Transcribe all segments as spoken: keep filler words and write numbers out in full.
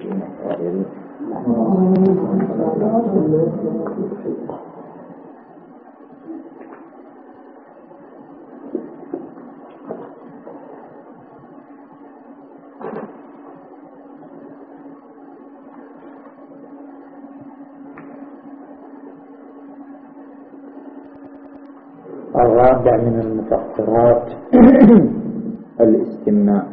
الرابع من المفسرات الاستمناء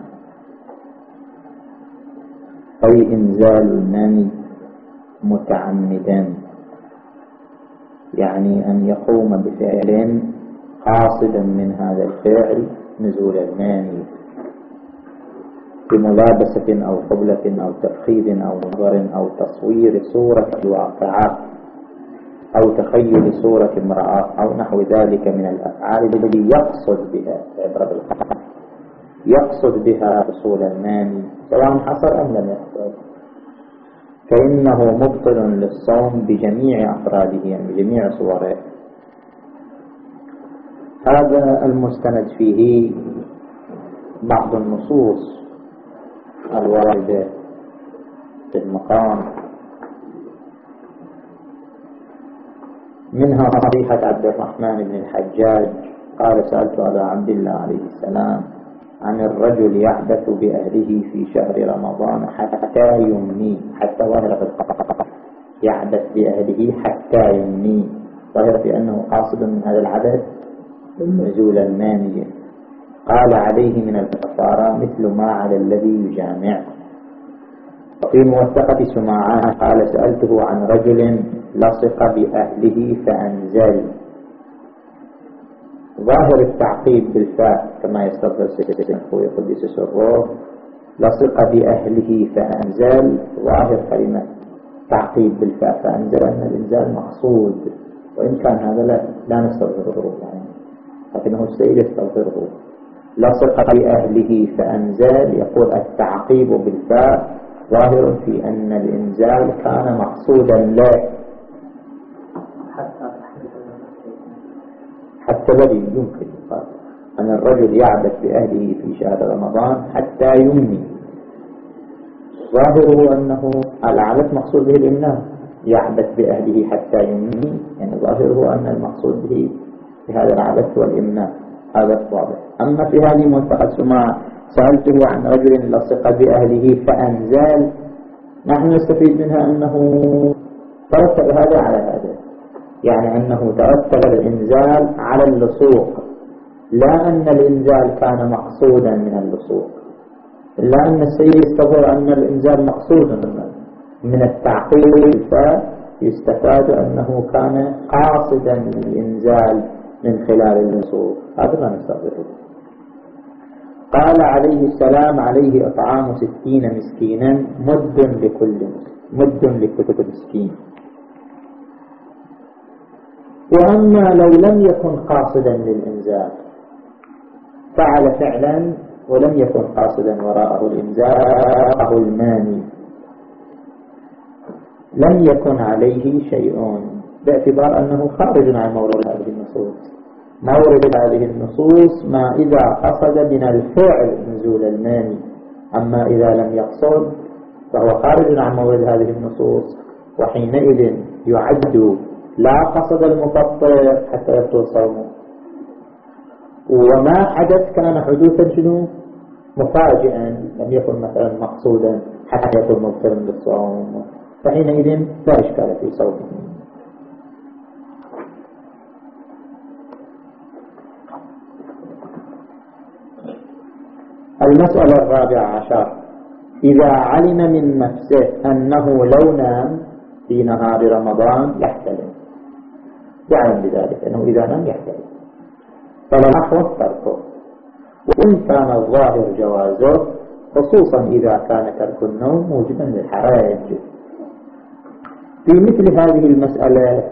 أي إنزال الماني متعمدا، يعني أن يقوم بفعل قاصدا من هذا الفعل نزول الماني بملابسة أو قبلة أو تفخيذ أو نظر أو تصوير صورة الواقعات أو تخيل صورة امرأة أو نحو ذلك من الأفعال التي يقصد بها عبر بالقصد يقصد بها حصول الماني سواء حصل أم لم يحصل، فإنه مبطل للصوم بجميع أفراده، يعني بجميع صوره. هذا المستند فيه بعض النصوص الواردة في المقام، منها صحيحة عبد الرحمن بن الحجاج قال: سألت أبا عبد الله عليه السلام عن الرجل يحدث بأهله في شهر رمضان حتى يمني، حتى ظاهر في القطع يحدث بأهله حتى يمني، ظاهر في أنه قاصد من هذا العدد نزول المانية. قال: عليه من الكفارة مثل ما على الذي يجامع. وفي موثقة سماعان قال: سألته عن رجل لصق بأهله فأنزل، ظاهر التعقيب بالفاء كما يستظهر سيدنا أخوي قدس سره، لصق بأهله فأنزل، ظاهر كلمة تعقيب بالفاء فأنزل أن الإنزال مقصود، وإن كان هذا لا, لا نستظهره يعني، لكنه السيد يستظهره. لصق بأهله فأنزل، يقول التعقيب بالفاء ظاهر في أن الإنزال كان مقصودا له، حتى الذي يمكن يقال أن الرجل يعبث بأهله في شهر رمضان حتى يمني، ظاهره أنه العبث مقصود به الإمناء، يعبث بأهله حتى يمني، يعني ظاهره أن المقصود به بهذا العبث والإمناء، هذا واضح. أما في هذه موثقة سماع سألته عن رجل لصق بأهله فأنزل، نحن نستفيد منها أنه ترتب هذا على هذا، يعني أنه ترتب الإنزال على اللصوق، لا أن الإنزال كان مقصودا من اللصوق، إلا أن السيد يستظهر أن الإنزال مقصودا من التعقيل، فيستفاد أنه كان قاصدا للإنزال من خلال اللصوق، هذا ما نستظهره. قال عليه السلام: عليه إطعام ستين مسكينا مد لكل مد لكل مسكين. وأما لو لم يكن قاصدا للإنزال، فعل فعلا ولم يكن قاصدا وراءه الإنزال وراءه الماني، لم يكن عليه شيء، باعتبار أنه خارج عن مورد هذه النصوص. مورد هذه النصوص ما إذا قصد من الفعل نزول الماني، أما إذا لم يقصد فهو خارج عن مورد هذه النصوص، وحينئذ يعد لا قصد المفطر حتى يبطل صومه. وما حدث كان حدوثا شنو؟ مفاجئا، لم يكن مثلا مقصودا حتى يكون مبطلا بالصوم، فحينئذ لا إشكال في صومه. المسألة الرابعة عشر: إذا علم من نفسه أنه لو نام في نهار رمضان يحتلم، يعلم بذلك أنه إذا نام يحتلم، فلا أحوط تركه، وإن كان الظاهر جوازه، خصوصا إذا كان ترك النوم موجبا للحرج. في مثل هذه المسألة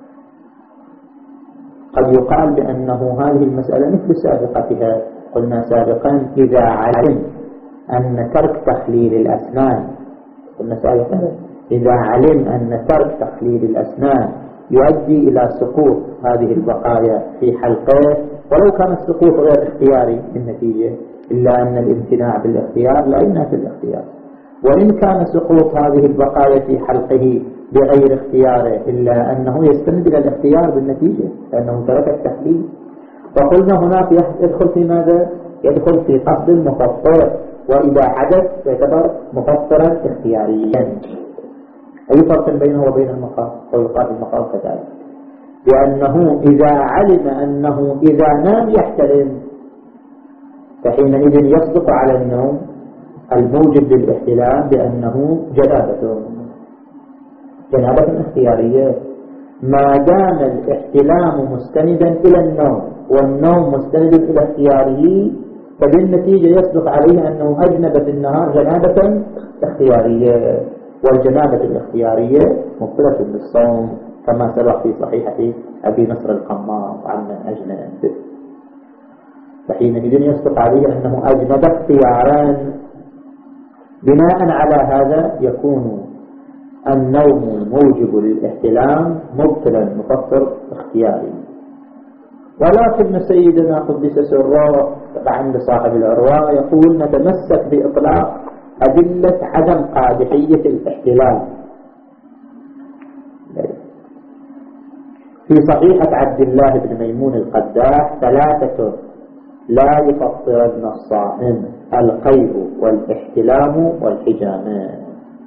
قد يقال بأنه هذه المسألة مثل سابقتها. قلنا سابقا إذا علم أن ترك تخليل الأسنان، قلنا سابقا إذا علم أن ترك تخليل الأسنان يؤدي إلى سقوط هذه البقايا في حلقه، ولو كان السقوط غير اختياري بالنتيجة، إلا أن الامتناع بالاختيار لا ينافي الاختيار. وإن كان سقوط هذه البقايا في حلقه بغير اختياره إلا أنه يستند إلى الاختيار بالنتيجة لأنه ترك التحليل. فقلنا هناك يدخل في ماذا؟ يدخل في قصد المفطر، وإذا حدث يعتبر مفطرا اختياريا. أي فرق بينه وبين المقام؟ ويقال المقام كذلك، لأنه إذا علم أنه إذا نام يحتلم فحينئذ يصدق على النوم الموجب للاحتلام بأنه جنابة جنابة اختيارية. ما دام الاحتلام مستندا إلى النوم والنوم مستند إلى اختياره فبالنتيجة يصدق عليه أنه أجنب في النهار جنابة اختيارية، والجنابة الاختيارية مبطلة للصوم كما سبق في صحيحة أبي نصر القمار عن من أجنب. فحينئذ يصدق عليه أنه أجنب اختيارا. بناء على هذا يكون النوم الموجب للاحتلام مبطلا مفطر اختياري. ولكن سيدنا قدس سره عند صاحب العروة يقول نتمسك بإطلاق أدلة عدم قادحية الاحتلال. في صحيحة عبد الله بن ميمون القداح ثلاثة لا يفطرن الصائم: القيء والاحتلام والحجامة.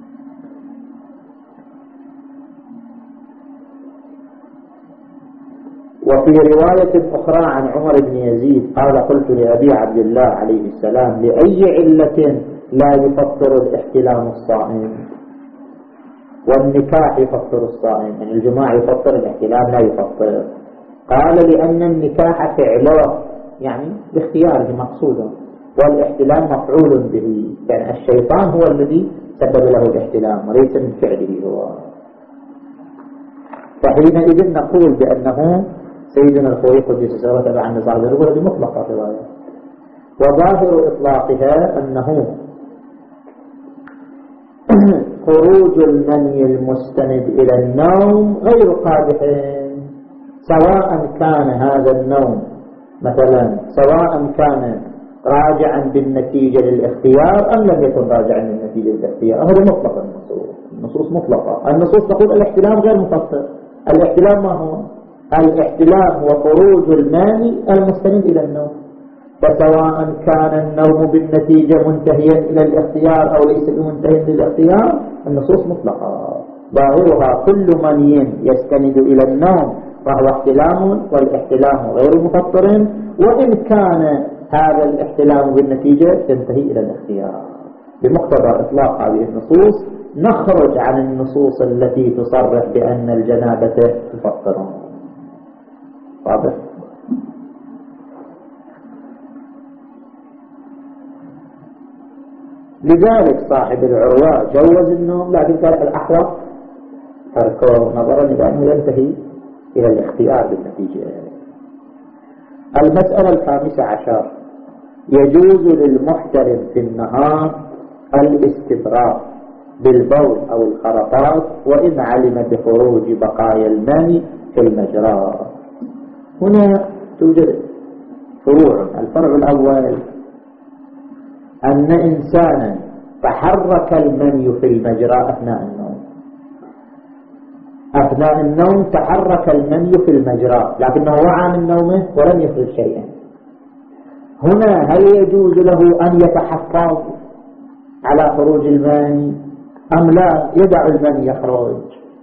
وفي رواية أخرى عن عمر بن يزيد قال: قلت لأبي عبد الله عليه السلام: لأي علة لا يفطر الاحتلام الصائم؟ والنكاح يفطر الصائم، يعني الجماع يفطر، الاحتلام لا يفطر. قال: لأن النكاح فعله يعني باختياره مقصودا، والاحتلام مفعول به، يعني الشيطان هو الذي سبب له الاحتلام وليس من فعله هو. فحينئذ نقول بأنه سيدنا الخوي قدس سره تبع النزاع الرواية بمطلق الرواية، وظاهر إطلاقها أنه خروج المني المستند إلى النوم غير قادح، سواء كان هذا النوم مثلا سواء كان راجعا بالنتيجة للاختيار أم لم يكن راجعا بالنتيجة للاختيار. هذا مطلق النصوص، النصوص مطلقة. النصوص تقول الاحتلام غير مفطر. الاحتلام ما هو؟ الاحتلام هو خروج الماني المستند إلى النوم، فسواء كان النوم بالنتيجة منتهيا إلى الاختيار أو ليس بمنتهي للاختيار النصوص مطلقة. ظاهرها كل مني يستند إلى النوم فهو احتلام، والاحتلام غير مفطر، وإن كان هذا الاحتلام بالنتيجة ينتهي إلى الاختيار. بمقتضى إطلاق هذه النصوص نخرج عن النصوص التي تصرح بأن الجنابة تفطر. واضح؟ لذلك صاحب العروة جوز النوم، لكن كان الأحوط تركه نظرا إلى أنه ينتهي إلى الاختيار بالنتيجة. المسألة الخامسة عشر: يجوز للمحترم في النهار الاستبراء بالبول أو الخرطات وإن علم بخروج بقايا الماء في المجرى. هنا توجد فروع. الفرع الأول أن إنسانا تحرك المني في المجرى أثناء النوم. أثناء النوم تحرك المني في المجرى لكنه وعى من نومه ولم يخرج شيئا. هنا هل يجوز له أن يتحفظ على خروج المني أم لا يدع المني يخرج؟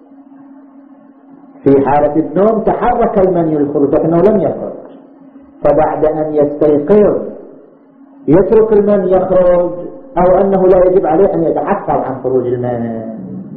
في حالة النوم تحرك المني للخروج لكنه لم يخرج، فبعد أن يستيقظ يترك المني يخرج أو أنه لا يجب عليه أن يتحفظ عن خروج المني؟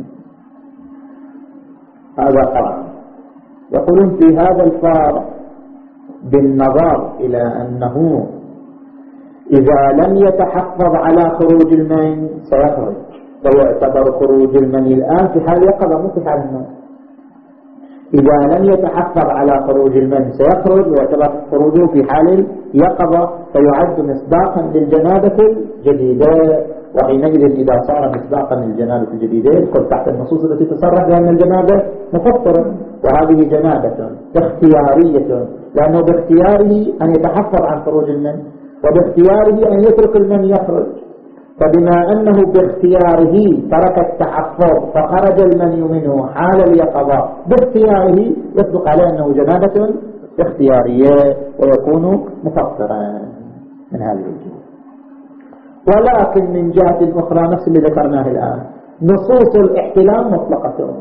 هذا قرار. يقولون في هذا الفارق بالنظر إلى أنه إذا لم يتحفظ على خروج المني سيخرج، فيعتبر خروج المني الآن في حال يقظة مو في حال النوم. إذا لم يتحفظ على خروج المني سيخرج ويعتبر خروجه في حال يقظة، فيعد مصداقا للجنابة الجديدة. وحينئذ إذا صار مصداقا للجنابة الجديدة يدخل تحت النصوص التي تصرح بأن الجنابة مفطرة، وهذه جنابة اختيارية لأنه باختياره أن يتحفظ عن خروج المني وباختياره أن يترك المني يخرج. فبما أنه باختياره ترك التحفظ فخرج المني منه حال اليقظة باختياره، يصدق عليه أنه جنابة اختيارية ويكون مفطرا من هذه الجهة. ولكن من جهة أخرى نفس اللي ذكرناه الآن، نصوص الاحتلام مطلقة.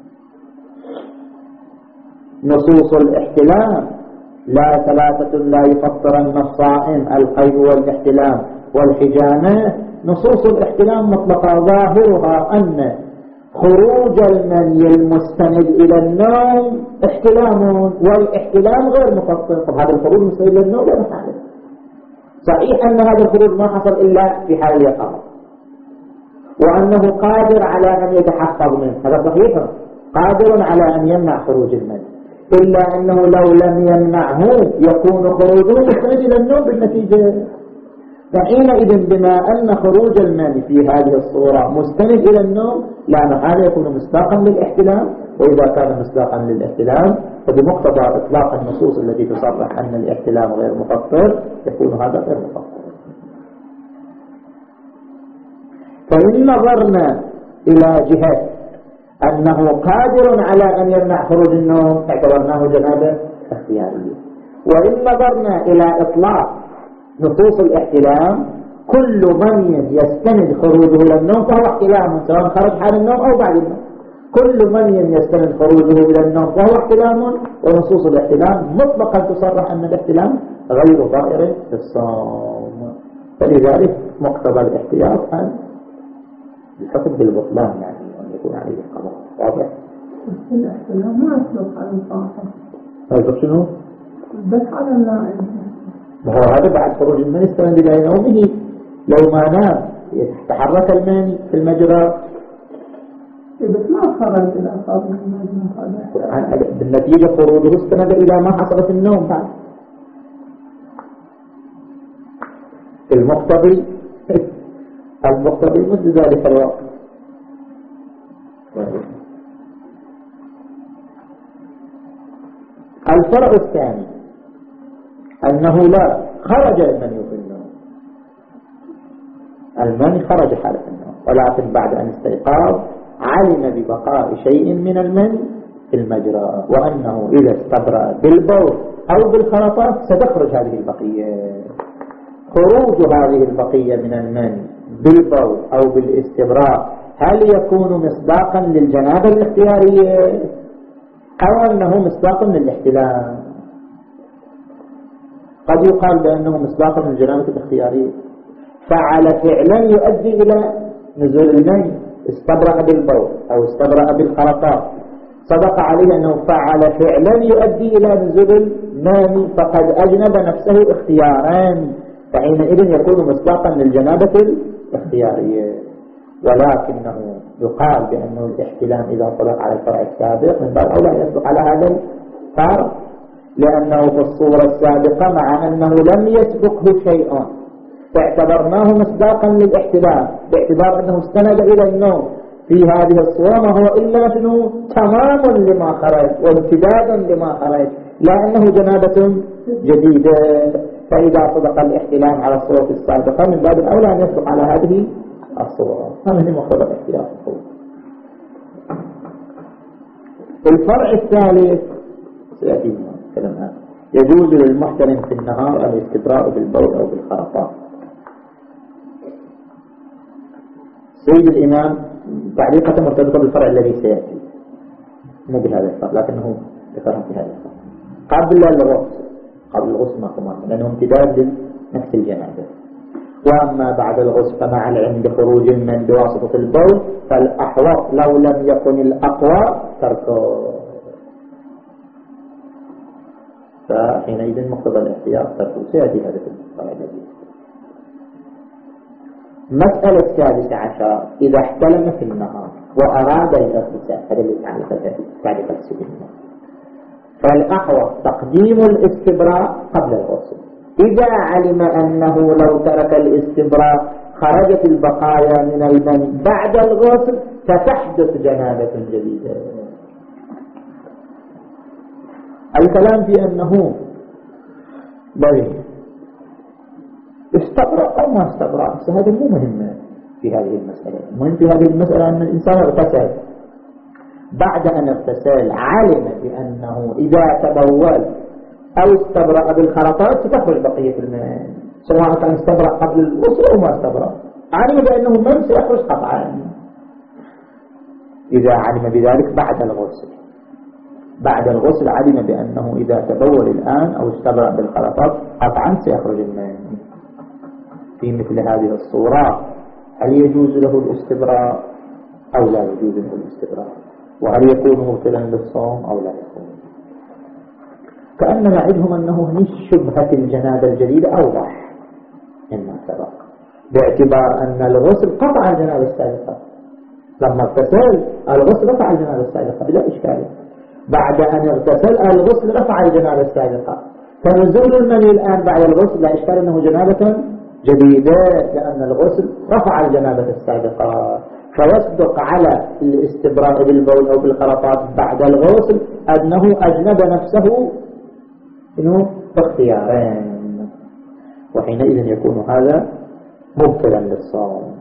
نصوص الاحتلام لا ثلاثة لا يفطرن الصائم، القيء والاحتلام والحجامة، نصوص الاحتلام مطلقة ظاهرها أن خروج المني المستند إلى النوم احتلام، والاحتلام غير مفطر. طب هذا الخروج المستند إلى النوم لا نحن صحيح أن هذا الخروج ما حصل إلا في حال اليقظة، وأنه قادر على أن يتحفظ منه، هذا صحيح، قادر على أن يمنع خروج المني، إلا أنه لو لم يمنعه يكون خروجه مستند إلى النوم بالنتيجة. فحينئذ بما أن خروج المني في هذه الصورة مستند إلى النوم لا محالة يكون مصداقا للاحتلام، وإذا كان مصداقا للاحتلام فبمقتضى إطلاق النصوص التي تصرح أن الاحتلام غير مفطر يكون هذا غير مفطر. فإن نظرنا إلى جهة أنه قادر على أن يمنع خروج النوم اعتبرناه جنابة اختيارية، وإن نظرنا إلى إطلاق نصوص الاحتلام كل من يستند خروجه إلى النوم فهو احتلام، سواء خرج حال النوم أو بعد النوم، كل من يستند خروجه إلى النوم فهو احتلام، ونصوص الاحتلام مطلقا تصرح أن الاحتلام غير ضائر في الصوم. فلذلك مقتضى الاحتياط أن الحكم بالبطلان، يعني أن يكون عليه القضاء. واضح؟ الاحتلام ما يطلق على الطاقة. ما يطلق شنو؟ بس على النائم. وهو هذا بعد خروج المني استند إلى نومه، لو ما نام يتحرك المني في المجرى بس ما خرج إلى أصابه المجرى، بالنتيجة خروجه استند إلى ما حصل في النوم بعد. المقتضي المقتضي مثل ذلك الوقت. الفرع الثاني أنه لا خرج المني في النوم، المني خرج حالة النوم، ولكن بعد أن استيقظ علم ببقاء شيء من المني في المجرى، وأنه إذا استبرأ بالبول أو بالخلطات ستخرج هذه البقية. خروج هذه البقية من المني بالبول أو بالاستبراء هل يكون مصداقا للجنابة الاختيارية أو أنه مصداق للاحتلام؟ قد يقال بأنه مصداق للجنابة الاختيارية، فعل فعلا يؤدي إلى نزول المني، استبرأ بالبول أو استبرأ بالخلطات، صدق عليه أنه فعل فعلا يؤدي إلى نزول المني فقد أجنب نفسه اختيارا، فحينئذ يكون مصداقا للجنابة الاختيارية. ولكنه يقال بأنه الاحتلام إذا صدق على الفرع السابق من باب أولى يصدق على هذا الفرع، لأنه في الصورة السابقة مع أنه لم يسبقه شيء فاعتبرناه مصداقا للاحتلام باعتبار أنه استند إلى النوم، في هذه الصورة ما هو إلا شنو تمام لما خرج وامتداد لما خرج، لا أنه جنابة جديدة. فإذا صدق الاحتلام على الصورة السابقة من باب الأولى أن يصدق على هذه الصورة. هذا هو مقتضى الاحتلام. الفرع الثالث سيأتي كلامها، يجوز للمحتلم في النهار الاستبراء بالبول أو بالخرطات. سيد الإمام تعليقة مرتبطة بالفرع الذي سيأتي، مو بهذا الفرع لكنه ذكرها في هذا الفرع قبل الغسل. قبل الغسل ما كمان لأنه امتداد لنفس الجنابة. وأما بعد الغسل فمع العلم بخروج المن بواسطة البول فالأحوط لو لم يكن الأقوى تركه، فحينئذ مقتضى الاحتياط تركه. سيأتي هذا الفرع الذي. مسألة السادسة عشر، إذا احتلم في النهار وأراد الاغتسال، هذا اللي تعرف السبيل، فالأحوط تقديم الاستبراء قبل الغسل. إذا علم أنه لو ترك الاستبراء خرجت البقايا من المني بعد الغسل فتحدث جنابة جديدة. الكلام في أنه بل استبرأ أو ما استبرأ، بس هذا مو مهم في هذه المسألة. المهم في هذه المسألة أن الإنسان اغتسل، بعد أن اغتسل علم بأنه إذا تبول أو استبرأ بالخرطات ستخرج بقية الماء، سواء كان استبرأ قبل الغسل أو ما استبرأ، علم بأنه من سيخرج قطعا. إذا علم بذلك بعد الغسل، بعد الغسل علم بأنه إذا تبول الآن أو استبرأ بالخرطات قطعا سيخرج الماء. في مثل هذه الصورة هل يجوز له الاستبراء أو لا يجوز له الاستبراء؟ وهل يكون مبطلا للصوم أو لا يكون؟ كأن نعدهم أنه هني شبهة الجنابة الجديدة أوضح مما سبق، باعتبار أن الغسل قطع الجنابة السابقة، لما اغتسل الغسل رفع الجنابة السابقة بلا إشكال، بعد أن اغتسل الغسل رفع الجنابة السابقة، فنزول المني الآن بعد الغسل لا إشكال أنه جنابة جديدة، لأن الغسل رفع الجنابة السابقة، فيصدق على الاستبراء بالبول أو بالخرطات بعد الغسل أنه أجنب نفسه إنه باختيارين، وحينئذ يكون هذا مبطلا للصوم.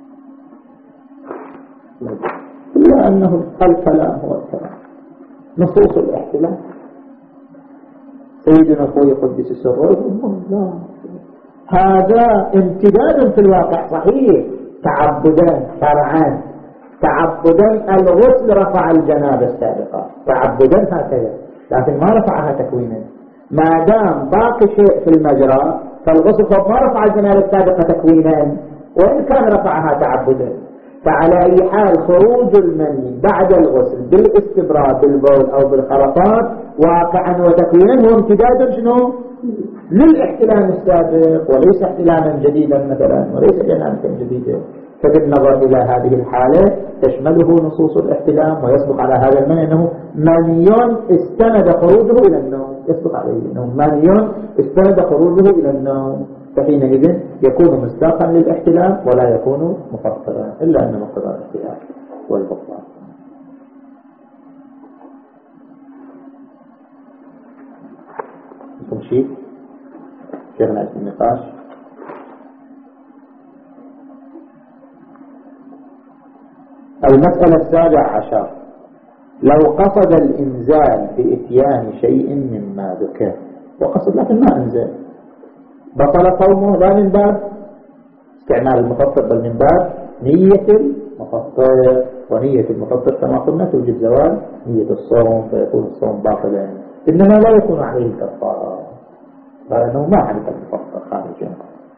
إلا أنه الكلام هو الكلام، نصوص الاحتلال سيدنا أخوي قدس سره يقول لا، هذا امتداد في الواقع صحيح، تعبدا شرعا، تعبدا الغسل رفع الجنابة السابقة تعبدا هكذا، لكن ما رفعها تكوينا، ما دام باقي شيء في المجرى فالغسل ما رفع الجنابة السابقة تكوينا وإن كان رفعها تعبدا. فعلى أي حال خروج المني بعد الغسل بالاستبراء بالبول أو بالخرطات واقعا وتكوينا هو امتداد شنو؟ للاحتلام السابق، وليس احتلاما جديدا مثلا، وليس جنابة جديدة. فبالنظر إلى هذه الحالة تشمله نصوص الاحتلام، ويصدق على هذا المني أنه مني استند خروجه إلى النوم، يصدق عليه أنه مني استند خروجه إلى النوم، فحينئذ يكون مصداقا للاحتلام ولا يكون مفطرا، إلا أن مقتضى الاحتلام والبطلان. يكون شيء شيخنا في النقاش. المسألة السابعة عشر: لو قصد الإنزال بإتيان شيء مما ذكر وقصد لكن ما أنزل، بطل صومه لا من باب استعمال المفطر بل من باب نية المفطر، ونية المفطر كما قلنا توجب زوال نية الصوم فيكون الصوم باطلا، إنما لا يكون عليه الكفارة لأنه ما عرف المفطر خارجا.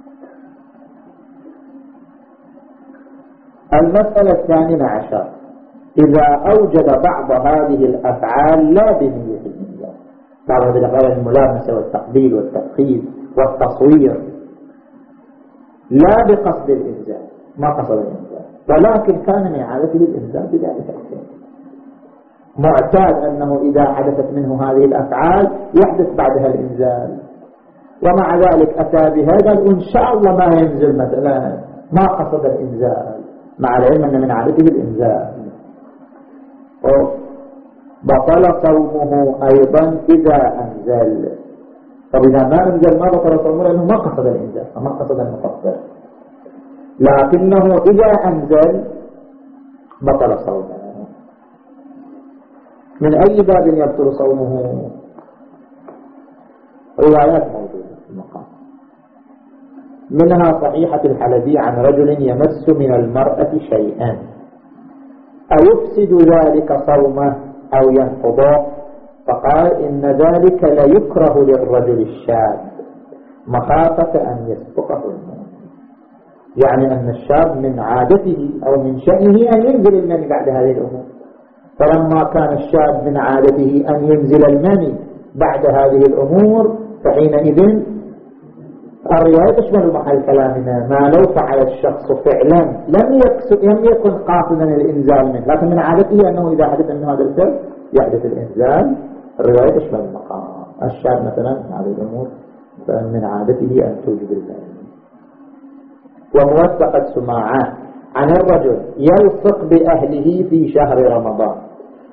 المسألة الثامنة عشر: إذا أوجد بعض هذه الأفعال لا بنية الإنزال، بعض هذه الأفعال الملامسة والتقبيل والتفخيذ والتصوير لا بقصد الإنزال، ما قصد الإنزال، ولكن كان من عادته الإنزال بذلك الشيء، معتاد أنه إذا حدثت منه هذه الأفعال يحدث بعدها الإنزال، ومع ذلك أتى بها قال إن شاء الله ما ينزل مثلا، ما قصد الإنزال مع العلم أن من عادته الإنزال، بطل صومه أيضا إذا أنزل. طب إذا ما أنزل ما بطل صومه لأنه ما قصد الإنزال فما قصد المفطر، لكنه إذا أنزل بطل صومه. من أي باب يبطل صومه؟ روايات موجودة في المقام، منها صحيحة الحلبي عن رجل يمس من المرأة شيئا أيفسد ذلك صومه أو ينقضه، فقال إن ذلك لا يكره للرجل الشاب مخافة أن يسبقه الموت، يعني أن الشاب من عادته أو من شأنه أن ينزل المني بعد هذه الأمور، فلما كان الشاب من عادته أن ينزل المني بعد هذه الأمور فحينئذ الرواية تشمل محل كلامنا ما لو فعل الشخص فعلا لم لم يكن قاصدا الإنزال منه، لكن من عادته أنه إذا حدث أنه هذا الفعل يحدث الإنزال، الرواية تشمل المقام. الشاب مثلا من هذه الأمور من عادته أن توجد المني. وموثقة سماعة عن الرجل يلصق بأهله في شهر رمضان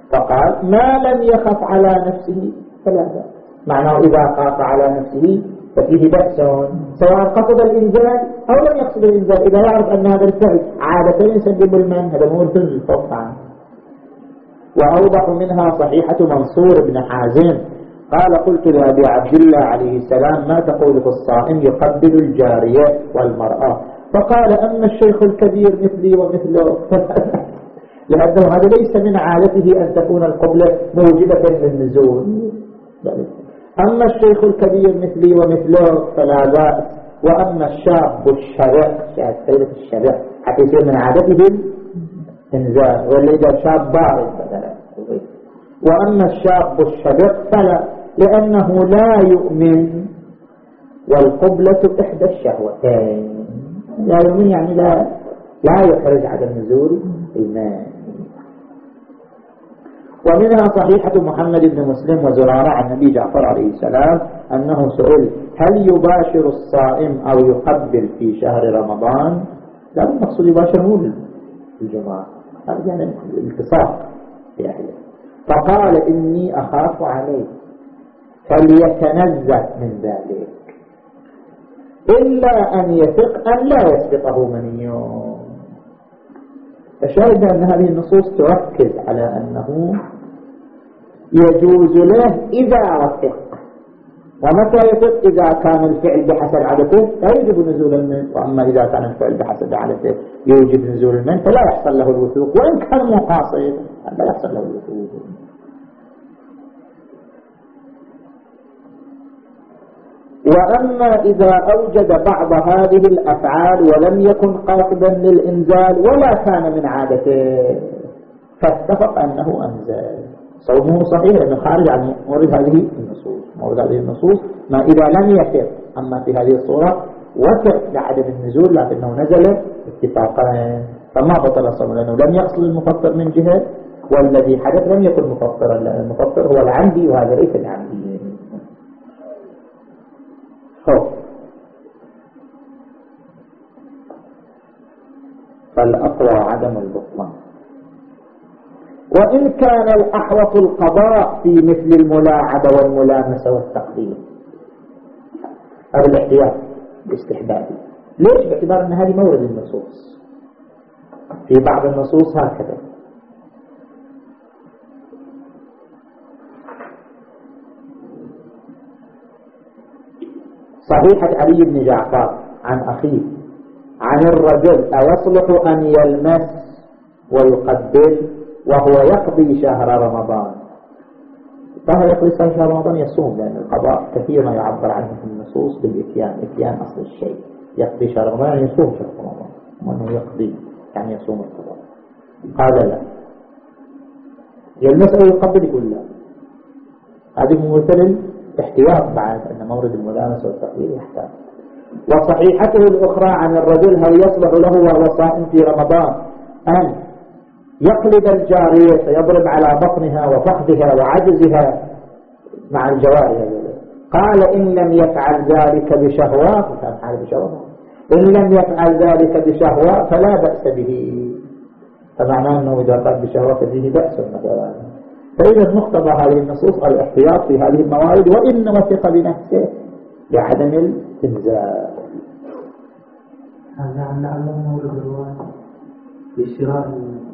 فقال ما لم يخف على نفسه فلا بأس، معناه إذا خاف على نفسه ففيه بأس سواء قصد الإنزال أو لم يقصد الإنزال. إذا يعرف أن هذا الفعل عادة يسبب المن، هذا مورد للفضل عنه. وأوضح منها صحيحة منصور بن حازم قال قلت لأبي عبد الله عليه السلام ما تقول في الصائم يقبل الجارية والمرأة؟ فقال أما الشيخ الكبير مثلي ومثله لأنه هذا ليس من عادته أن تكون القبلة موجبة للنزول. أما الشيخ الكبير مثلي ومثله فلا بأس. وأما الشاب الشرع سيدة الشرع حتى يصير من عادته الإنزال، واللي إذا شاب بارد مثلا. وأما الشاب الشرع فلا، لأنه لا يؤمن، والقبلة إحدى الشهوتين. لا يؤمن يعني لا لا يخرج عدم نزول الماء. ومنها صحيحة محمد بن مسلم وزرارة عن النبي جعفر عليه السلام أنه سئل هل يباشر الصائم أو يقبل في شهر رمضان؟ لا، المقصود يباشر مو الجماعة، هذا يعني الالتصاق في أهله. فقال إني أخاف عليه فليتنزه من ذلك إلا أن يثق أن لا يسبقه مني. فشاهد أن هذه النصوص تركز على أنه يجوز له إذا وثق. ومتى يثق؟ إذا كان الفعل بحسب عادته لا يجب نزول المن، وأما إذا كان الفعل بحسب عادته يوجب نزول المن فلا يحصل له الوثوق، وإن كان مقاصد لا يحصل له الوثوق. وأما إذا أوجد بعض هذه الأفعال ولم يكن قاصدا للإنزال ولا كان من عادته فاتفق أنه أنزل، صومه صحيح لأنه خارج عن مورد هذه النصوص. مورد هذه النصوص ما إذا لم يثق، أما في هذه الصورة وثق لعدم النزول لكنه نزل اتفاقا فما بطل صومه، لأنه لم يقصد المفطر من جهة، والذي حدث لم يكن مفطرا، لأن المفطر هو العمدي وهذا ليس العمدي. فالأقوى عدم البطلان. وإن كان الأحوط القضاء في مثل الملاعبة والملامسة والتقديم أو الاحتياط الاستحبابي. ليش؟ باعتبار أن هذه مورد النصوص، في بعض النصوص هكذا. صحيحة علي بن جعفر عن أخيه عن الرجل أيصلح أن يلمس ويقبل وهو يقضي شهر رمضان؟ فهو يقضي شهر رمضان يصوم، لأن القضاء كثيرا يعبر عنه في النصوص بالإتيان، إتيان أصل الشيء. يقضي شهر رمضان يعني يصوم شهر رمضان، وأنه يقضي يعني يصوم القضاء. قال لا، يلمس ويقبل يقول لا. هذه مثل احتياط بعد أن مورد الملامسة والتقبيل يحتاج. وصحيحته الأخرى عن الرجل هل يصلح له وهو صائم في رمضان أن يقلب الجارية فيضرب على بطنها وفخذها وعجزها مع الجوارح؟ قال إن لم يفعل ذلك بشهوات، إن لم يفعل ذلك بشهوات فلا بأس به. فمعناه أنه إذا قال بشهوات فيه بأس مثلا. فإذا مقتضى هذه النصوص الاحتياط في هذه الموارد، وإن وثق بنفسه بعدم الإنزال. هذا عن لعله مورد الرواية لشراء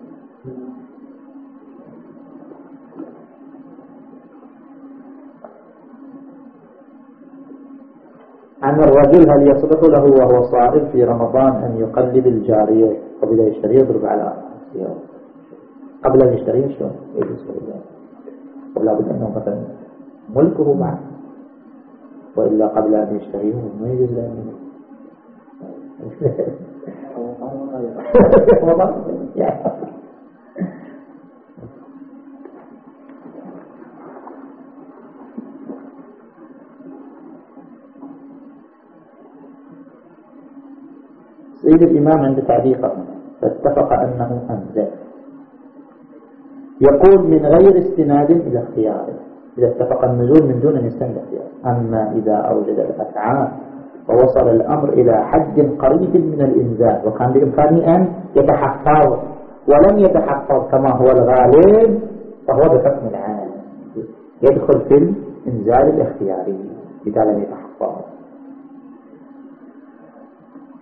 عن الرجل هل يصلح له وهو صائم في رمضان أن يقلب الجارية قبل يشتري يضرب على السيارة قبل أن يشتري شلون يجوز له؟ ولا بد أنه مثلا ملكه معه، وإلا قبل أن يشتريه ما يجوز له. سيد الإمام عند تعليقه فاتفق أنه أنزل، يقول من غير استناد إلى اختياره، إذا اتفق النزول من دون أن يستند اختياره. أما إذا أوجد الأفعال ووصل الأمر إلى حد قريب من الإنزال وكان بإمكانه أن يتحفظ ولم يتحفظ كما هو الغالب، فهو بحكم العام يدخل في الإنزال الاختياري إذا لم يتحفظ.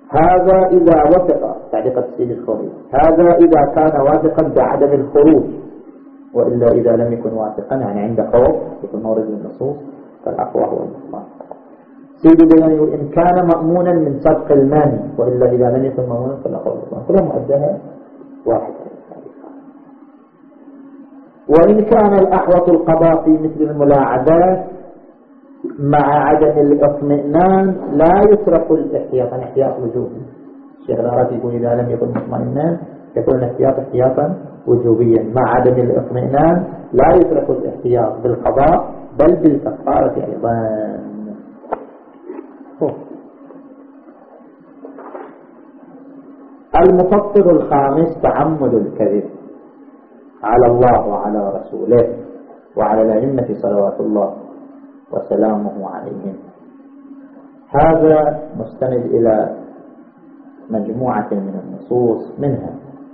هذا إذا وثق تعليق السيد الخوري، هذا إذا كان واثقا بعدم الخروج، وإلا إذا لم يكن واثقا يعني عند خوف يكون مورد النصوص فالأقوى هو البطلان. سيد البياني إن كان مأمونا من سبق المانع، وإلا إذا لم يكن مأمونا فالأقوى هو البطلان. كلها مؤدها واحد. وإن كان الأحوط القضاء في مثل الملاعبات مع عدم الاطمئنان لا يترك الاحتياط، احتياط وجوبي. الشيخ العراقي يقول إذا لم يكن مطمئنا يكون الاحتياط احتياطا وجوبيا، مع عدم الاطمئنان لا يترك الاحتياط بالقضاء بل بالكفارة أيضا. المفطر الخامس تعمد الكذب على الله وعلى رسوله وعلى الأئمة صلوات الله وسلامه عليهم. هذا مستند إلى مجموعة من النصوص، منها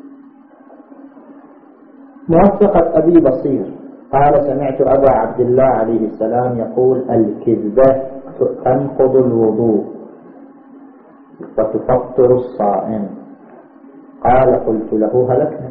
موثقة أبي بصير قال سمعت أبا عبد الله عليه السلام يقول الكذبة تنقض الوضوء وتفطر الصائم. قال قلت له هلكنا،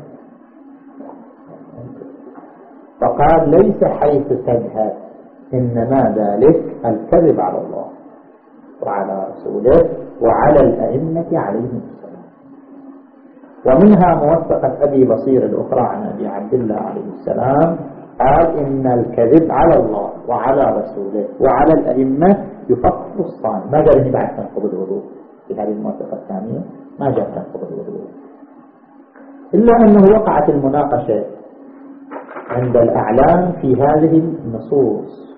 فقال ليس حيث تذهب، إنما ذلك الكذب على الله وعلى رسوله وعلى الأئمة عليهم السلام. ومنها موثقة أبي بصير الأخرى عن أبي عبد الله عليه السلام قال إن الكذب على الله وعلى رسوله وعلى الأئمة يفطر الصائم. ما جاء بعد تنقض الوضوء في هذه الموثقة الثانية، ما جاء تنقض الوضوء، إلا أنه وقعت المناقشة عند الأعلام في هذه النصوص،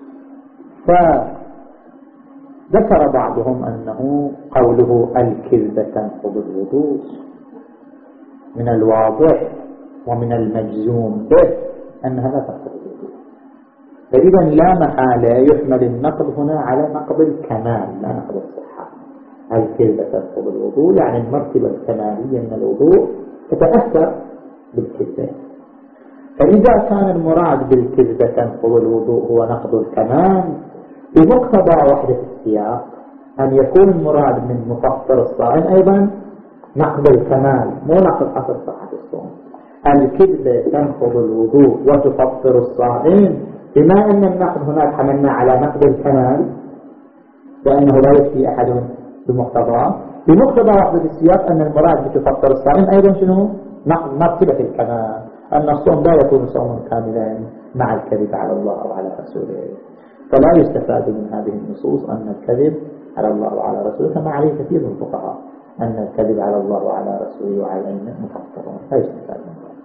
فذكر بعضهم أنه قوله الكذبة تنقض الوضوء من الواضح ومن المجزوم به أنها لا تنقض الوضوء، فإذا لا محالة يحمل النقض هنا على نقض الكمال لا نقض الصحة. الكذبة تنقض الوضوء يعني المرتبة الكمالية من الوضوء تتأثر بالكذبة. فإذا كان المراد بالكذبة تنقض الوضوء هو نقض الكمال، بمقتضى وحدة السياق أن يكون المراد من مفطر الصائم أيضا نقض الكمال مو نقض أصل صحة الصوم. الكذبة تنقض الوضوء وتفطر الصائم، بما أن النقض هناك حملنا على نقض الكمال لأنه لا يكفي أحد بمقتضى، بمقتضى وحدة السياق أن المراد بتفطر الصائم أيضا شنو؟ نقض مرتبة الكمال، أن الصوم لا يكون صوما كاملا مع الكذب على الله أو على رسوله. فلا يستفاد من هذه النصوص أن الكذب على الله وعلى رسوله، كما عليه كثير من الفقهاء أن الكذب على الله وعلى رسوله وعلى الأئمة مفطرون، لا يستفاد من ذلك.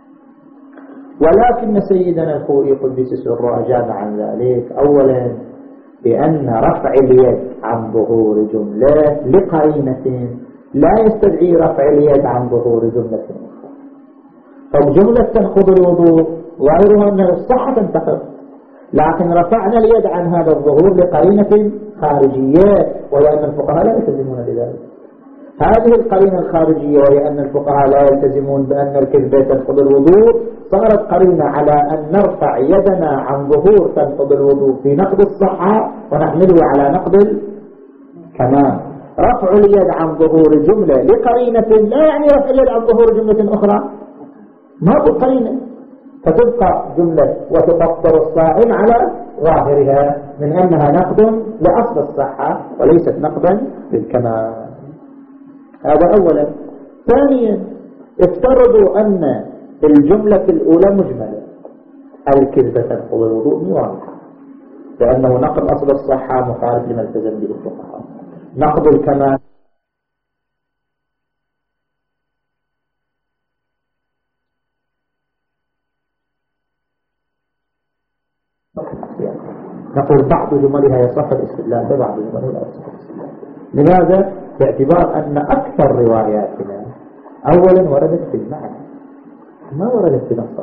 ولكن سيدنا الخوئي قدس سره أجاب عن ذلك أولا بأن رفع اليد عن ظهور جملة لقرينة لا يستدعي رفع اليد عن ظهور جملة أخرى. فجملة تنقض الوضوء ظاهرها أن الصحة تنتقض، لكن رفعنا اليد عن هذا الظهور لقرينة خارجية، وهي أن الفقهاء لا يلتزمون بذلك. هذه القرينة الخارجية وهي أن الفقهاء لا يلتزمون بأن الكذبة تنقض الوضوء صارت قرينة على أن نرفع يدنا عن ظهور تنقض الوضوء في نقض الصحة ونحمله على نقض الكمال. رفع اليد عن ظهور جملة لقرينة لا يعني رفع اليد عن ظهور جملة أخرى، ما بقرينة، فتبقى جملة وتفطر الصائم على ظاهرها من أنها نقض لأصل الصحة وليست نقضا للكمال. هذا أولا. ثانيا افترضوا أن الجملة الأولى مجملة، الكذبة تنقض الوضوء واضحة لأنه نقض أصل الصحة مخالف لما التزم به الفقهاء. نقض الكمال نقول بعض جملها يصح الاستدلال ببعض جملها لا يصح الاستدلال. لماذا؟ باعتبار أن أكثر رواياتنا أولا وردت في المعنى ما وردت في نص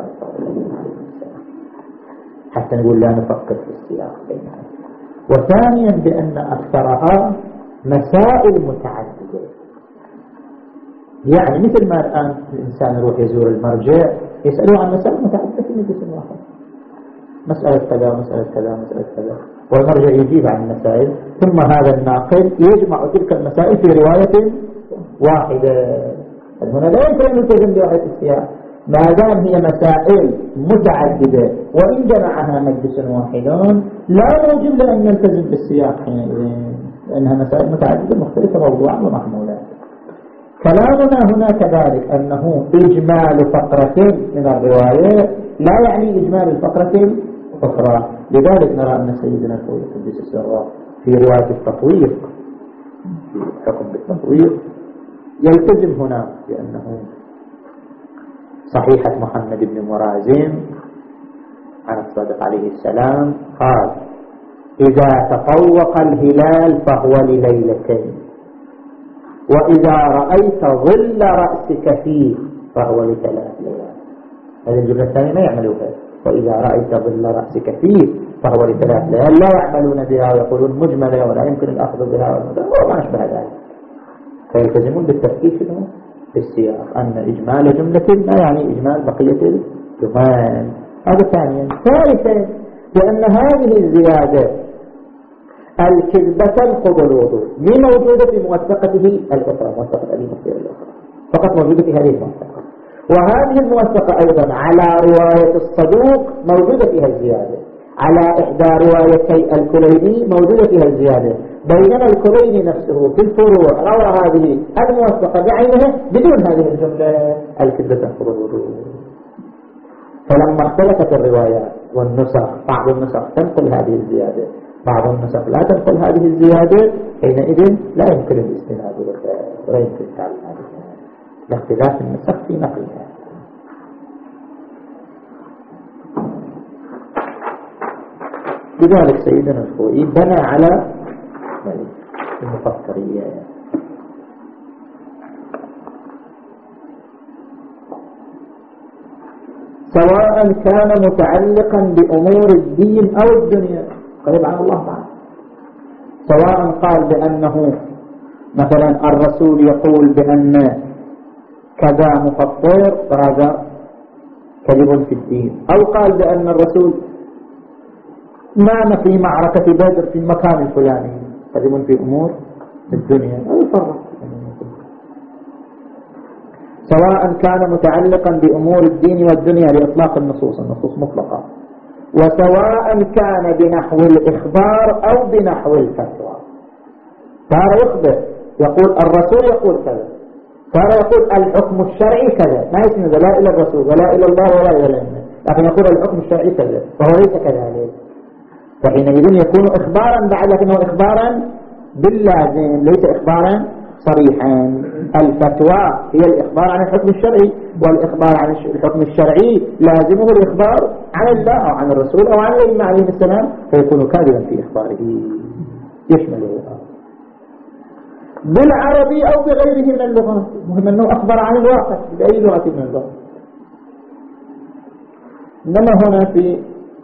حتى نقول لا نفكر في السياق بينها. وثانيا بأن أكثرها مسائل متعددة، يعني مثل ما الآن الإنسان يروح يزور المرجع يسألوه عن مسائل متعددة في مجلس واحد، مسألة كذا مسألة كذا مسألة كذا، والمرجع يجيب عن المسائل، ثم هذا الناقل يجمع تلك المسائل في رواية واحدة. هنا لا يمكن أن يلتزم برواية السياق ما دام هي مسائل متعددة، وإن جمعها مجلس واحد لا يجب لأن يلتزم بالسياق حينئذ، لأنها مسائل متعددة مختلفة موضوعا ومحمولا. كلامنا هنا كذلك أنه إجمال فقرة من الرواية لا يعني إجمال الفقرة الأخرى. لذلك نرى أن سيدنا الفوزي قدس سره في رواية التطويق، في حكم بالتطويق، يلتزم هنا بأنه صحيحة محمد بن مرازم عن الصادق عليه السلام قال: إذا تطوق الهلال فهو لليلتين، وإذا رأيت ظل رأسك فيه فهو لثلاث ليال. هذه الجملة الثانية ما يعملوها. وإذا رأيت ظل رأسك فيه فهو لثلاث ليال لا يعملون بها ويقولون مجملة ولا يمكن الأخذ بها وما أشبه ذلك. فيلتزمون بالتفكير في السياق أن إجمال جملة لا يعني إجمال بقية الجمل. هذا ثانيا. ثالثا، لأن هذه الزيادة الكذبة تنقض الوضوء من موجودة في موثقته الأخرى، موثقة أبي مسير الأخرى فقط موجودة في هذه الموثقة، وهذه الموثقة أيضا على رواية الصدوق موجودة فيها الزيادة، على إحدى روايتي الكليني موجودة فيها الزيادة، بينما الكليني نفسه في الفروع روى هذه الموثقة بعينها بدون هذه الجملة الكذبة تنقض الوضوء. فلما اختلفت الروايات والنسخ، بعض النسخ تنقل هذه الزيادة، بعض النسخ لا تنقل هذه الزيادة، حينئذ لا يمكن الاستناد ولا يمكن تعلم هذه لاختلاف النسخ في نقلها. لذلك سيدنا الخوئي بنى على المفكرية. سواء كان متعلقا بأمور الدين أو الدنيا، قريب عن الله تعالى، سواء قال بأنه مثلا الرسول يقول بأن كذا مفطر فهذا كذب في الدين، أو قال بأن الرسول نام في معركة بدر في المكان الفلاني كذب في أمور الدنيا، أو يفرق. سواء كان متعلقا بأمور الدين والدنيا لإطلاق النصوص، النصوص مطلقة، وسواء كان بنحو الإخبار أو بنحو الفتوى. صار يخبر يقول الرسول يقول كذا، صار يقول الحكم الشرعي كذا، ما يسند لا إلى الرسول ولا إلى الله ولا إلى الأمة، لكن يقول الحكم الشرعي كذا فهو ليس كذلك. فحينئذ يكون إخبارا بعد، لكنه إخبارا باللازم ليس إخبارا صريحا. الفتوى هي الإخبار عن الحكم الشرعي، والإخبار عن الحكم الشرعي لازمه الإخبار عن الله أو عن الرسول أو عن الإمام عليه السلام، فيكون كاذبا في إخباره يشمله بالعربي أو بغيره من اللغات. مهم أنه أخبر عن الواقع بأي لغة من اللغات. إنما هنا في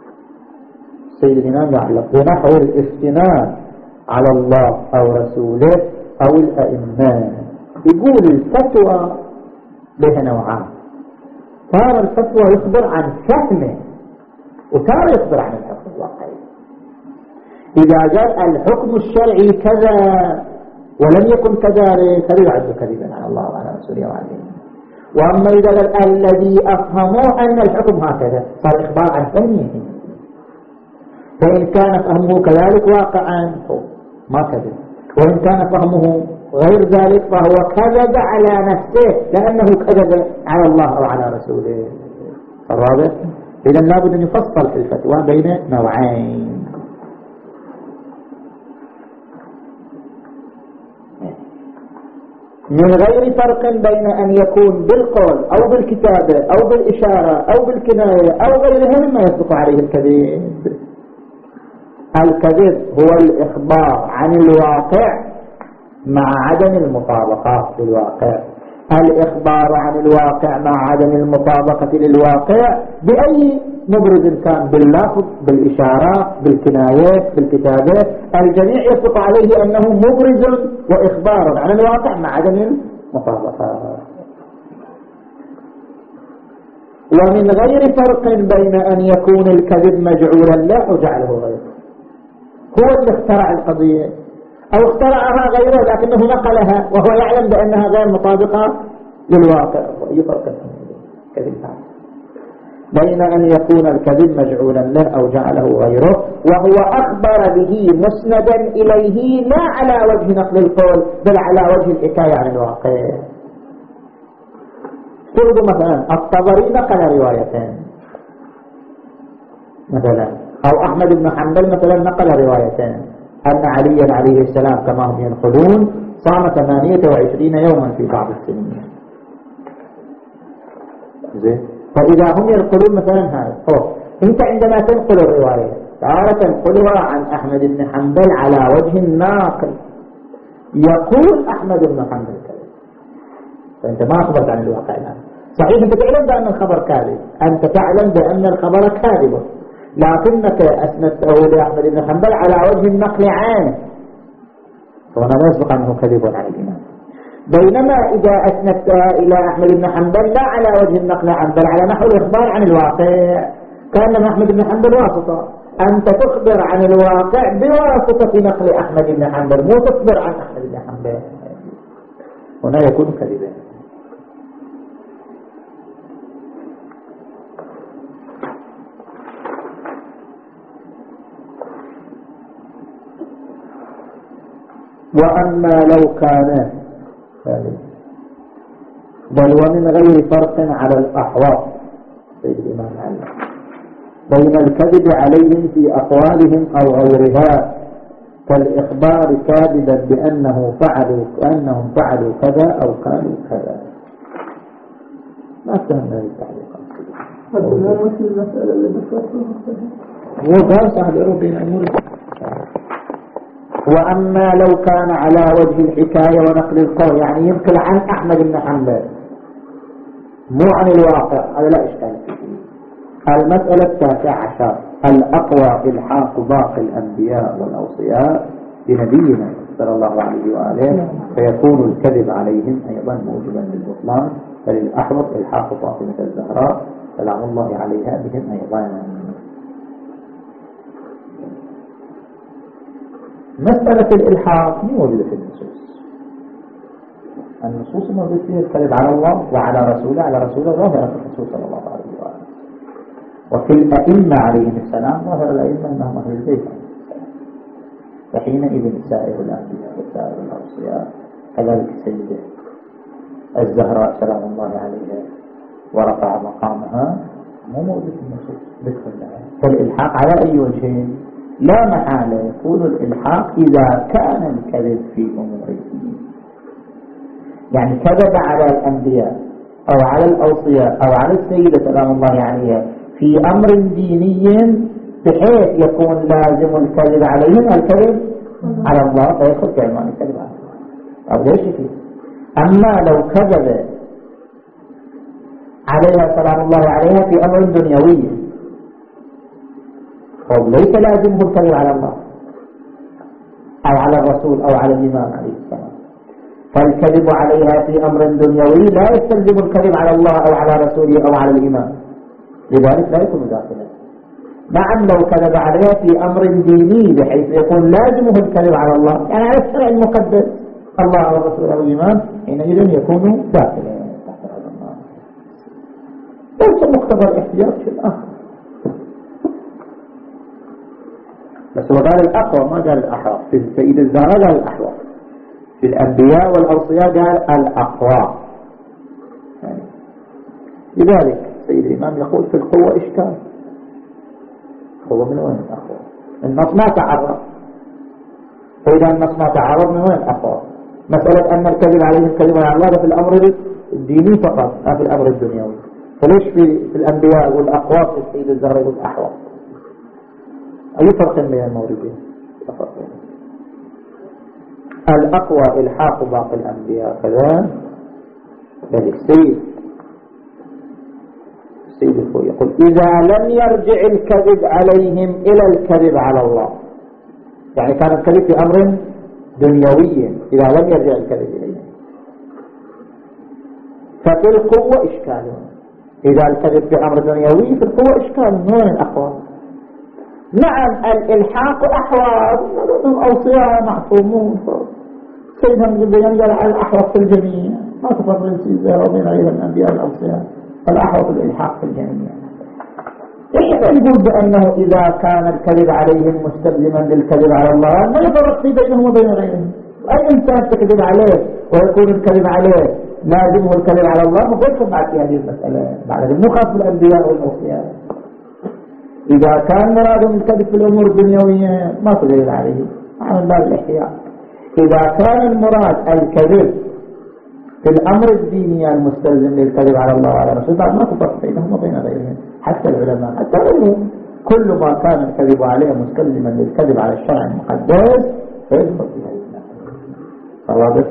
سيدنا يعلق بنحو الاستناد على الله أو رسوله أو الأئمة. يقول الفتوى لها نوعان، تارة الفتوى يخبر عن فهمه، وتارة يخبر عن الحكم الواقعي. إذا جاء الحكم الشرعي كذا ولم يكن كذلك هذا يعد كذبا على الله وعلى رسوله وعليه. وأما إذا قال الذي أفهموا أن الحكم هكذا صار إخبار عن فهمه، فإن كان فهمه كذلك واقعا ما كذب، وإن كان فهمه غير ذلك فهو كذب على نفسه لأنه كذب على الله أو على رسوله. الرابع إذا لابد أن يفصل في الفتوى بين نوعين. من غير فرق بين أن يكون بالقول أو بالكتابة أو بالإشارة أو بالكناية أو غيرها مما يصدق عليه الكذب. الكذب هو الإخبار عن الواقع مع عدم المطابقة للواقع. الإخبار عن الواقع مع عدم المطابقة للواقع بأي مبرز كان، باللفظ بالإشارات بالكنايات بالكتابات، الجميع يصدق عليه أنه مبرز وإخبار عن الواقع مع عدم المطابقة. ومن غير فرق بين أن يكون الكذب مجعولا له وجعله غيره. هو اللي اخترع القضية أو اخترعها غيره لكنه نقلها وهو يعلم بأنها غير مطابقة للواقع. أي فرق كذب بين أن يكون الكذب مجعولا له أو جعله غيره وهو أخبر به مسندا إليه لا على وجه نقل القول بل على وجه الحكاية عن الواقع. فرض مثلا الطبري نقل روايتين مثلا، أو أحمد بن حنبل مثلا نقل روايتين أن عليا عليه السلام كما هم ينقلون صام ثمانية وعشرين يوما في بعض السنين. زين، فإذا هم ينقلون مثلا هذا أوه. أنت عندما تنقل الرواية تعالى تنقلها عن أحمد بن حنبل على وجه الناقل يقول أحمد بن حنبل كذا، فأنت ما أخبرت عن الواقع الآن. صحيح أنت تعلم بأن الخبر كاذب، أنت تعلم بأن الخبر كاذب، لكنك أسندته لأحمد بن حنبل على وجه النقل عنه، فهنا لا يسبق أنه كذب على الإمام. بينما إذا أسندتها إلى أحمد بن حنبل لا على وجه النقل عنه بل على نحو الإخبار عن الواقع، كان أحمد بن حنبل واسطة، أنت تخبر عن الواقع بواسطة نقل أحمد بن حنبل مو تخبر عن أحمد بن حنبل، هنا يكون كذبا. وأما لو كان بل ومن غير فرق على الأحواض سيد الإمام علي بين الكذب عليهم في أقوالهم أو غيرها كالإخبار كاذبا بأنه فعلوا كأنهم فعلوا كذا أو كانوا كذا. ما فهمنا التعليقات هذا مو مثل المسألة اللي بتوصلها هو قال صاحب بين أمور. وأما لو كان على وجه الحكاية ونقل القول يعني ينقل عن أحمد بن حنبل مو عن الواقع، هذا لا إشكال فيه. المسألة التاسعة عشر الأقوى إلحاق باقي الأنبياء والأوصياء بنبينا صلى الله عليه وآله فيكون الكذب عليهم أيضا موجبا للبطلان، فللأحوط إلحاق فاطمة الزهراء سلام الله عليها بهم أيضا. مسألة الإلحاق موجودة في النصوص، النصوص موجود فيها الكذب على الله وعلى رسوله على رسوله ظاهرة الرسول صلى الله عليه وآله، وفي الأئمة عليهم السلام ظاهر الأئمة أنهم أهل البيت، فحينئذ سائر الأنبياء وسائر الأوصياء كذلك السيدة الزهراء سلام الله عليها ورفع مقامها مو موجود في النصوص ذكر لها. فالإلحاق على أي وجه؟ لا محالة يكون الإلحاق إذا كان الكذب في أموره، يعني كذب على الأنبياء أو على الأوصياء أو على السيدة سلام الله عليها في أمر ديني بحيث يكون لازم الكذب عليهم الكذب على الله فيأخذ كعنوان الكذب على الله أو ليش فيه. أما لو كذب عليها سلام الله عليها في أمر دنيوي ليس لازمه الكذب على الله أو على الرسول أو على الإمام عليه السلام، فالكذب عليها في أمر دنيوي لا يستلزم الكذب على الله أو على رسوله أو على الإمام، لذلك لا يكون داخلا. نعم لو كذب عليها في أمر ديني بحيث يكون لازمه الكذب على الله يعني على الشرع المقدس الله أو الرسول أو الإمام حينئذ يكون داخلا تحت هذا النظام. ليس مقتضى الاحتياط في الآخر، بس هو قال الأقوى ما قال الأحوط. في السيد الزهراء قال الأحوط، في الأنبياء والأوصياء قال الأقوى يعني. لذلك سيد الإمام يقول في القوة إشكال، هو من وين الأقوى؟ النص ما تعرض، فإذا النص ما تعرض من وين الأقوى؟ مسألة أن الكذب عليه الكذب على الله في الأمر الديني فقط لا في الأمر الدنيوي، فليش في, في الأنبياء والأقوى في السيد الزهراء يقول الأحوط؟ أي فرق بين الموردين؟ الأقوى إلحاق باقي الأنبياء كذا بل السيد السيد الفوي يقول إذا لم يرجع الكذب عليهم إلى الكذب على الله، يعني كان الكذب في أمر دنيوي إذا لم يرجع الكذب إليهم، ففي القوة إشكال. إذا الكذب في أمر دنيوي في القوة إشكال، من وين الأقوى؟ نعم الإلحاق أحوط، الأوصياء معصومون، سيدنا ابن بيان قال على الأحوط في الجميع، ما تفضل سيدنا وبين غير الأنبياء الأوصياء، الأحوط الإلحاق في الجميع. إحنا نقول بأنه إذا كان الكذب عليهم مستلزما للكذب على الله، ما يفرق في بينهم وبين غيرهم. أي إنسان تكذب عليه ويكون الكذب عليه لازمه الكذب على الله، مفرق بعد في هذه المسألة، بعد مو خاص بالأنبياء والأوصياء. إذا كان مرادهم الكذب في الأمور الدنيوية ما تغير عليه، عن باب الاحتياط. إذا كان المراد الكذب في الأمر الديني المستلزم للكذب على الله وعلى رسوله، ما تفرق بينهم وبين غيرهم، حتى العلماء حتى غيرهم، كل ما كان الكذب عليه مستلزما للكذب على الشرع المقدس فيدخل في هذه المسألة.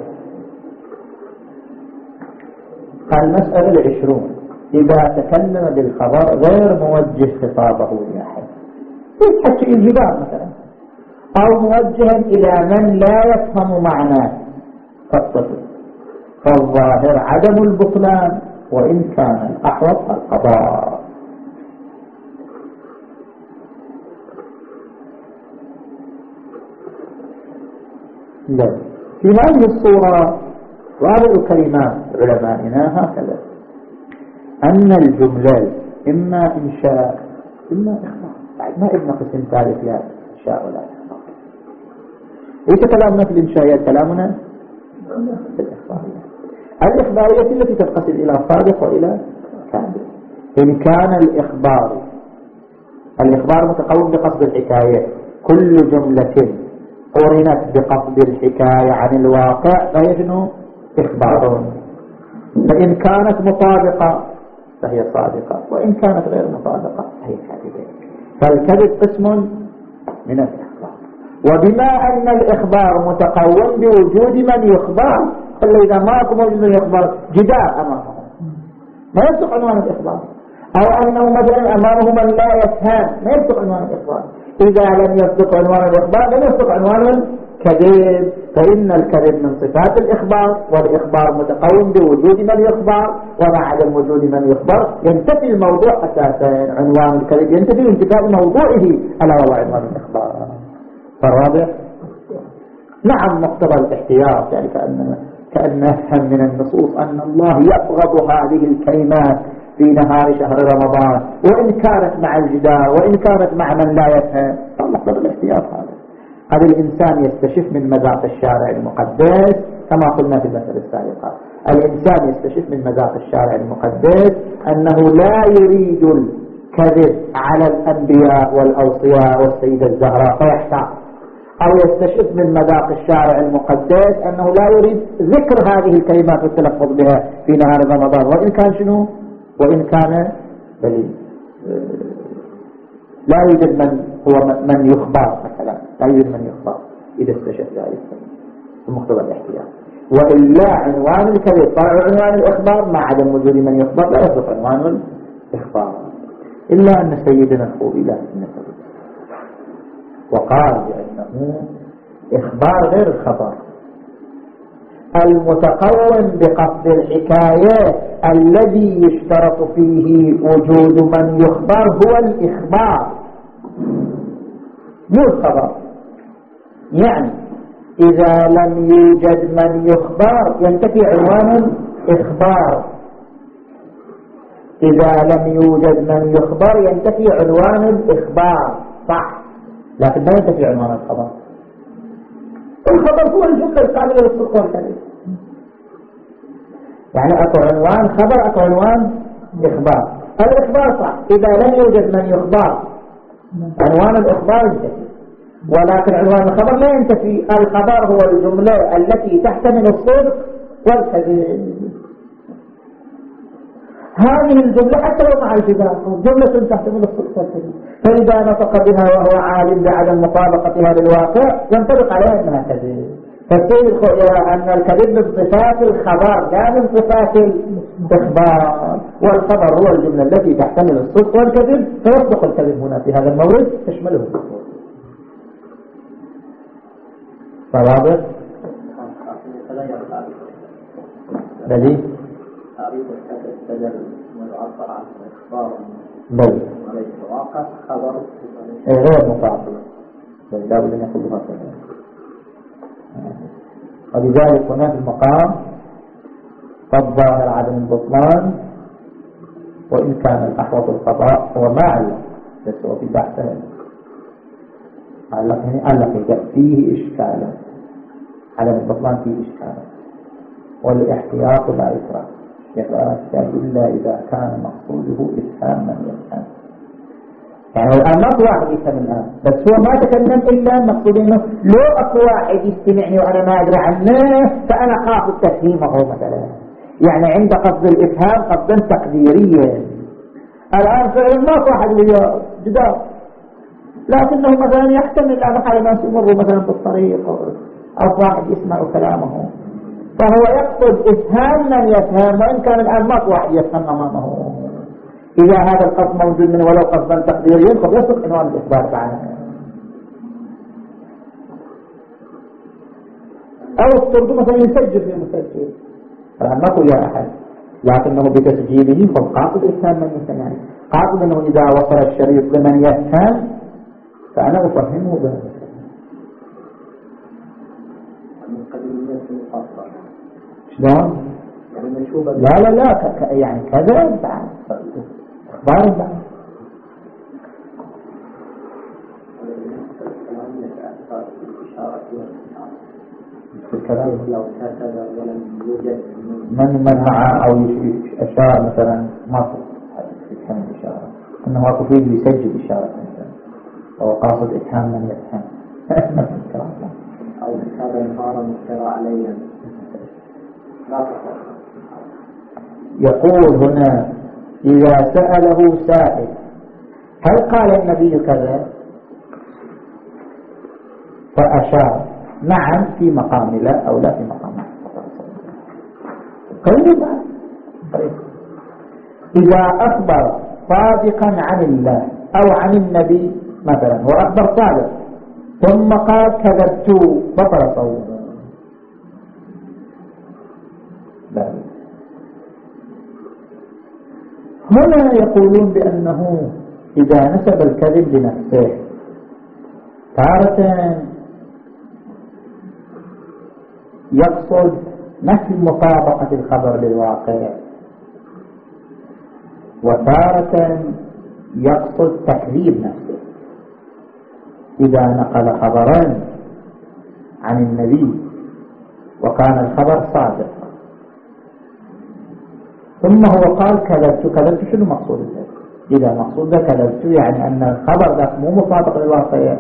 المسألة العشرون: إذا تكلم بالخبر غير موجه خطابه لأحد، يحكي الجبال مثلا، أو موجها إلى من لا يفهم معناه فالصفر، فالظاهر عدم البطلان وإن كان الأحوط القضاء. لا. في هذه الصورة وهذه كلمات علمائنا هكذا: أن الجملة إما إنشاء إما إخبار، بعد ما ابن قسم ثالث لا إنشاء ولا إخبار. ليس كلامنا في الإنشاء، كلامنا في الإخبارية. الإخبارية التي تنقسم إلى صادق وإلى كاذب. إن كان الإخبار الإخبار متقوم بقصد الحكاية، كل جملة قرنت بقصد الحكاية عن الواقع فيجن إخبار. فإن كانت مطابقة فهي صادقة، وإن كانت غير مطابقة فهي كاذبة. فالكذب قسم من الإخبار. وبما أن الإخبار متقوم بوجود من يخبر، فإذا ما أكون موجود من يخبر جدار أمامه ما يصدق عنوان الإخبار، أو أنه مثلا أمامه من لا يفهم ما يصدق عنوان الإخبار. إذا لم يصدق عنوان الإخبار لم يصدق عنوان الكذب، فإن الكذب من صفات الإخبار، والإخبار متقوم بوجود من يخبر، ومع عدم وجود من يخبر ينتفي الموضوع أساسا. عنوان الكذب ينتفي انتفاء موضوعه ألا وهو عنوان الإخبار. فالرابع نعم مقتضى الاحتياط، يعني كأننا كأن نفهم من النصوص أن الله يبغض هذه الكلمات في نهار شهر رمضان، وإن كانت مع الجدار وإن كانت مع من لا يفهم. مقتضى الاحتياط هذا هذا الإنسان يستشف من مذاق الشارع المقدس، كما قلنا في المسألة السابقة. الإنسان يستشف من مذاق الشارع المقدس أنه لا يريد الكذب على الأنبياء والأوصياء والسيدة الزهراء فيحتاط، أو يستشف من مذاق الشارع المقدس أنه لا يريد ذكر هذه الكلمات والتلفظ بها في نهار رمضان، وإن كان شنو؟ وإن كان بل لا يوجد من هو من يخبر مثلا، لا يوجد من يخبر إذا استشف ذلك بمقتضى الاحتياط. وإلا عنوان الكذب طلع عنوان الإخبار، مع عدم وجود من يخبر لا يصدق عنوان الإخبار. إلا أن سيدنا الخوئي لا ينفذ وقال بأنه إخبار غير الخبر المتقوم بقصد الحكاية الذي يشترط فيه وجود من يخبر هو الإخبار مو الخبر. يعني إذا لم يوجد من يخبر ينتفي عنوان الإخبار، إذا لم يوجد من يخبر ينتفي عنوان الإخبار، صح، لكن لا ينتفي عنوان الخبر. الخبر هو الجملة الكاملة للصدق والكذب، يعني أكو عنوان خبر أكو عنوان إخبار. الإخبار صح، إذا لم يوجد من يخبر عنوان الإخبار ينتفي، ولكن عنوان الخبر لا ينتفي. الخبر هو الجملة التي تحتمل الصدق والكذب. هذه الجملة حتى لو مع الجدال جملة تحتمل الصدق والكذب، فإذا نطق بها وهو عالم بعدم مطابقتها للواقع ينطبق عليها أنها كذب. فالسيد يرى أن الكذب من صفات الخبر لا من صفات الإخبار، والخبر هو الجملة التي تحتمل الصدق والكذب، فيصدق الكذب هنا في هذا المورد تشمله الصدق. فرابط بلي تعريف الكذب بدل ما يعبر عن الإخبار بل وليس واقع خبر غير مطابق، لا بد أن يكون هكذا. ولذلك هنا في المقام فالظاهر عدم البطلان، وإن كان الأحوط القضاء هو ما علق، بس هو في بحثه علق هنا علق فيه إشكالا، عدم البطلان فيه إشكالا، والاحتياط لا إكراه، يقرأ إلا إذا كان مقصوده إفهام من يفهم. يعني الآن ما في واحد يفهم الآن، بس هو ما تكلم إلا مقصود إنه لو أكو واحد يستمعني وأنا ما أدري عنه فأنا قاصد تفهيمه مثلا، يعني عند قصد الإفهام قصدا تقديريا. الآن فعلا ما في واحد اللي جدار، لكنه مثلا يحتمل أن أحد الناس يمر مثلا في الطريق أو واحد يسمع كلامه، فهو يقصد إفهام من يفهم، وإن كان الآن ما في واحد يفهم أمامه. إذا هذا القصد موجود من ولو قصدا تقديريا قد يصدق عنوان الإخبار عنه، أو الترجمة مثلا يسجل في مسجل، الآن ما قل يا أحد، لكنه بتسجيله هو قاصد إفهام من يفهم، يعني قاصد أنه إذا وصل الشريط لمن يفهم فأنا أفهمه به. شلون؟ لا لا لا ك... يعني كذا بعد اخبار بعد لو كتب ولم يوجد من منع او اشار مثلا ما يفهم الاشاره، انه اكو فيه يسجل اشاره مثلا، او قاصد افهام من يفهم او كتاب انهار مفترى عليهم. يقول هنا إذا سأله سائل هل قال النبي كذا فأشار نعم في مقام لا أو لا في مقام قريبا. إذا أخبر صادقا عن الله أو عن النبي مثلا وأخبر صادق ثم قال كذبت بطل صوته، هنا يقولون بأنه إذا نسب الكذب لنفسه تارة يقصد نفي مطابقة الخبر للواقع، وتارة يقصد تكذيب نفسه. إذا نقل خبرا عن النبي وكان الخبر صادق ثم هو قال كذبت، كذبت شنو مقصود ذلك؟ إذا مقصود ذلك كذبت يعني أن الخبر ذاك مو مطابق للواقع.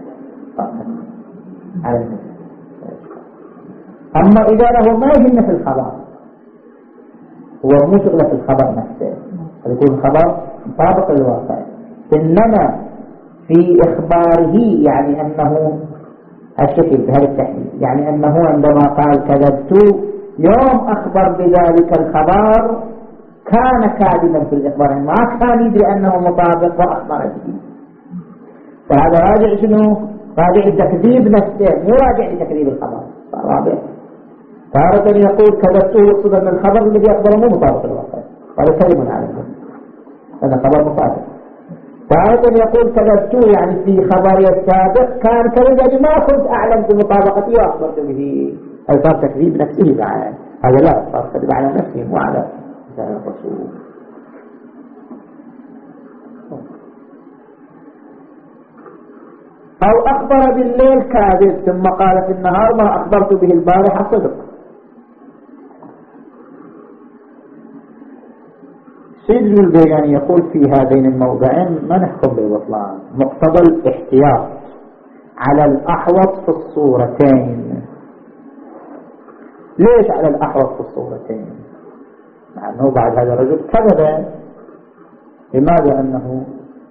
أما إذا له ما يهمه في الخبر، هو مو شغله في الخبر نفسه، يكون الخبر مطابق للواقع، إنما في إخباره يعني أنه الشكل بهذا التحليل، يعني أنه عندما قال كذبت يوم أخبر بذلك الخبر كان كاذبا في الإخبار، ما كان يدري أنه مطابق وأخبر به، فهذا راجع شنو؟ راجع التكذيب نفسه مو راجع لتكذيب الخبر. رابع تارة يقول كذبته يقصد أن الخبر الذي أخبره مو مطابق للواقع، هذا كلمة عليه، هذا خبر مطابق. تارة يقول كذبته يعني في خبري السابق كان كذبا ما كنت أعلم بمطابقته وأخبرت به، هذا صار تكذيب نفسه بعد، هذا لا صار كذب على نفسه مو على الرسول. أو أخبر بالليل كاذب ثم قال في النهار ما أخبرت به البارحة صدق. سيد البياني يقول في هذين الموضعين ما نحكم بالبطلان، مقتضى الاحتياط على الأحوط في الصورتين. ليش على الأحوط في الصورتين؟ مع أنه بعد هذا الرجل كذب. لماذا؟ أنه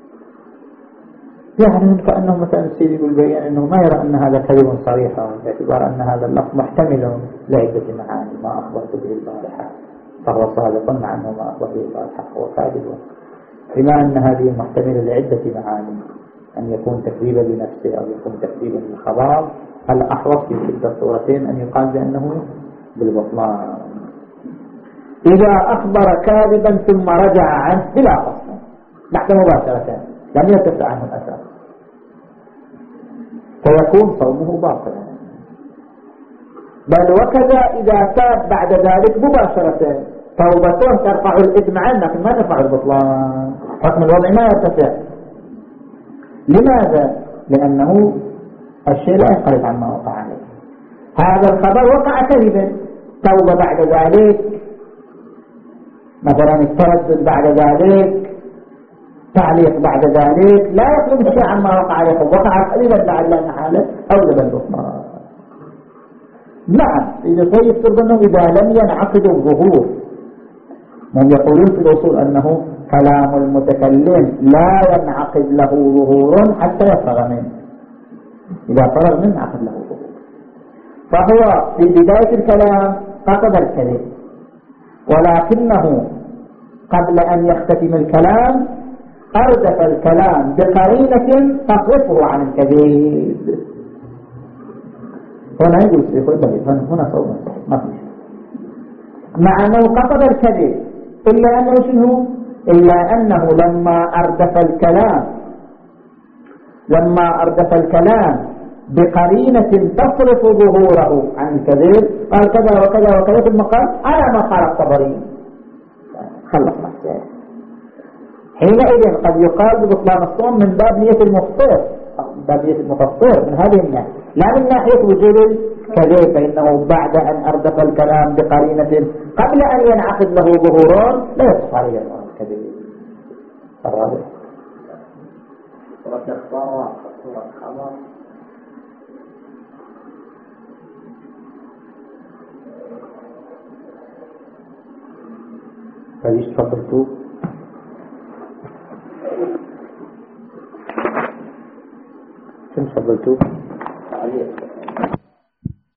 يعني كأنه مثلا السيد يقول بيان أنه ما يرى أن هذا كذب صريحا، باعتبار أن هذا اللفظ محتمل لعدة معاني، ما أخبرت به البارحة فهو صادق مع أنه ما أخبر به البارحة فهو كاذب، بما أن هذه محتملة لعدة معاني، أن يكون تكذيبا لنفسه أو يكون تكذيبا للخبر، الأحوط في تلك الصورتين أن يقال بأنه بالبطلان. إذا أخبر كاذبا ثم رجع عنه بلا قصد بعد مباشرة لم يرتفع عنه الأثر، فيكون صومه باطلا. بل وكذا إذا تاب بعد ذلك مباشرة توبته ترفع الإثم عنه لكن ما ترفع البطلان، حكم الوضع ما يرتفع. لماذا؟ لأنه الشيء لا ينقلب عما وقع عليه. هذا الخبر وقع كذبا، توبة بعد ذلك، مثلا التردد بعد ذلك، تعليق بعد ذلك، لا يخرج الشيء عما وقع عليه، وقع قليلا لعل أن حاله أوجب البطلان. نعم إذا يفترض أنه إذا لم ينعقد الظهور، من يقولون في الأصول أنه كلام المتكلم لا ينعقد له ظهور حتى يفرغ منه، إذا فرغ منه انعقد له ظهور. فهو في بداية الكلام قصد الكذب، ولكنه قبل أن يختتم الكلام أردف الكلام بقرينة تصرفه عن الكذب. هنا يقول يقول بلد هنا صوبا ما في شيء، مع أنه قصد الكذب، إلا أنه شنو؟ إلا أنه لما أردف الكلام لما أردف الكلام بقرينة تصرف ظهوره عن الكذب قال كذا وكذا وكذا في المقام على ما قال الطبري، خلص نفسه. حينئذ قد يقال ببطلان الصوم من باب نية المفطر، باب نية المفطر من هذه الناحية، لا من ناحية وجود الكذب، فإنه بعد أن أردف الكلام بقرينة قبل أن ينعقد له ظهوران لا يصف عليه الكذب. الرابع صورة إخبار وصورة خبر. فليش تفضلتوا كم تفضلتوا